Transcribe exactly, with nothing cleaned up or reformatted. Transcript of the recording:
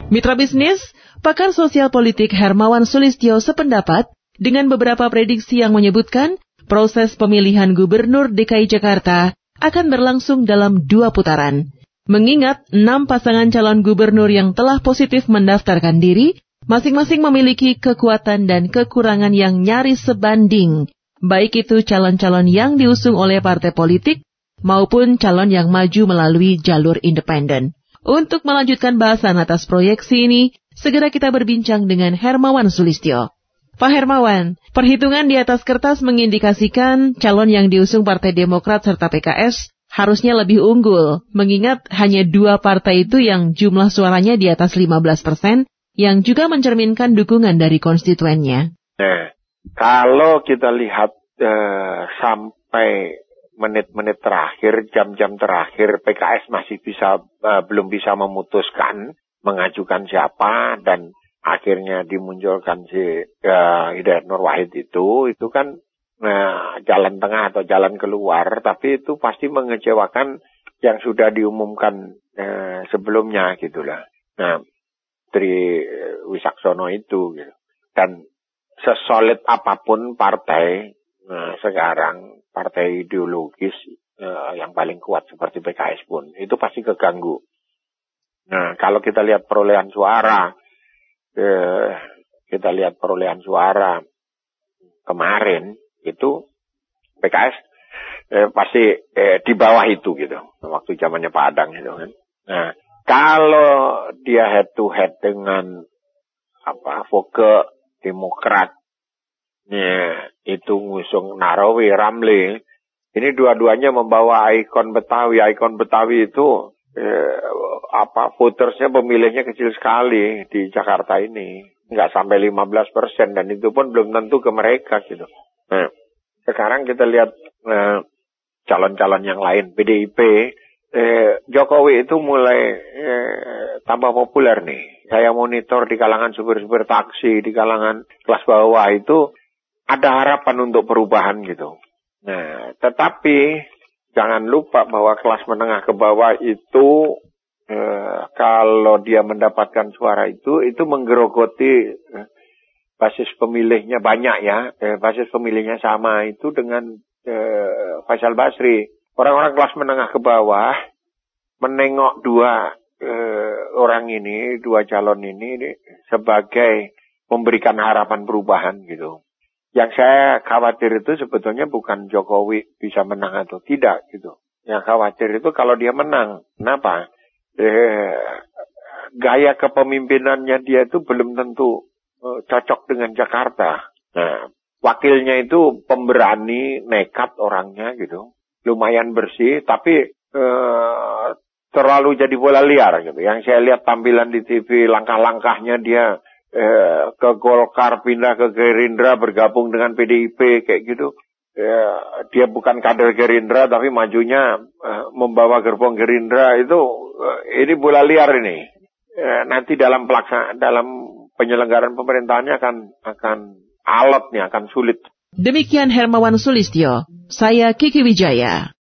Mitra bisnis, pakar sosial politik Hermawan Sulistyo sependapat dengan beberapa prediksi yang menyebutkan proses pemilihan gubernur D K I Jakarta akan berlangsung dalam dua putaran. Mengingat enam pasangan calon gubernur yang telah positif mendaftarkan diri, masing-masing memiliki kekuatan dan kekurangan yang nyaris sebanding, baik itu calon-calon yang diusung oleh partai politik maupun calon yang maju melalui jalur independen. Untuk melanjutkan bahasan atas proyeksi ini, segera kita berbincang dengan Hermawan Sulistyo. Pak Hermawan, perhitungan di atas kertas mengindikasikan calon yang diusung Partai Demokrat serta P K S harusnya lebih unggul, mengingat hanya dua partai itu yang jumlah suaranya di atas lima belas persen, yang juga mencerminkan dukungan dari konstituennya. Nah, kalau kita lihat uh, sampai menit-menit terakhir, jam-jam terakhir, P K S masih bisa uh, belum bisa memutuskan mengajukan siapa, dan akhirnya dimunculkan si uh, Hidayat Nur Wahid itu, itu kan uh, jalan tengah atau jalan keluar, tapi itu pasti mengecewakan yang sudah diumumkan uh, sebelumnya gitulah. Nah, Tri Wisaksono itu, gitu. Dan sesolid apapun partai nah, sekarang, partai ideologis uh, yang paling kuat seperti P K S pun, itu pasti keganggu. Nah, kalau kita lihat perolehan suara, uh, kita lihat perolehan suara kemarin, itu P K S uh, pasti uh, di bawah itu gitu, waktu zamannya Pak Adang gitu kan. Nah, kalau dia head to head dengan apa, Voke Demokrat, ya, itu ngusung Narawi, Ramli. Ini dua-duanya membawa ikon Betawi. Ikon Betawi itu eh, apa votersnya, pemilihnya kecil sekali di Jakarta ini. Nggak sampai lima belas persen, dan itu pun belum tentu ke mereka gitu. Nah, sekarang kita lihat eh, calon-calon yang lain. P D I P, eh, Jokowi itu mulai eh, tambah populer nih. Saya monitor di kalangan supir-supir taksi, di kalangan kelas bawah itu ada harapan untuk perubahan gitu. Nah, tetapi jangan lupa bahwa kelas menengah ke bawah itu eh, kalau dia mendapatkan suara itu, itu menggerogoti eh, basis pemilihnya banyak ya. Eh, basis pemilihnya sama itu dengan eh, Faisal Basri. Orang-orang kelas menengah ke bawah menengok dua eh, orang ini, dua calon ini, ini sebagai memberikan harapan perubahan gitu. Yang saya khawatir itu sebetulnya bukan Jokowi bisa menang atau tidak gitu. Yang khawatir itu kalau dia menang. Kenapa? Eh, gaya kepemimpinannya dia itu belum tentu eh, cocok dengan Jakarta. Nah, wakilnya itu pemberani, nekat orangnya gitu. Lumayan bersih, tapi eh, terlalu jadi bola liar gitu. Yang saya lihat tampilan di T V, langkah-langkahnya dia Eh, ke Golkar, pindah ke Gerindra, bergabung dengan P D I P kayak gitu. Eh, dia bukan kader Gerindra, tapi majunya eh, membawa gerbong Gerindra itu. Eh, ini bola liar ini. Eh, nanti dalam pelaksanaan, dalam penyelenggaraan pemerintahannya akan akan alot nih, akan sulit. Demikian Hermawan Sulistyo, saya Kiki Wijaya.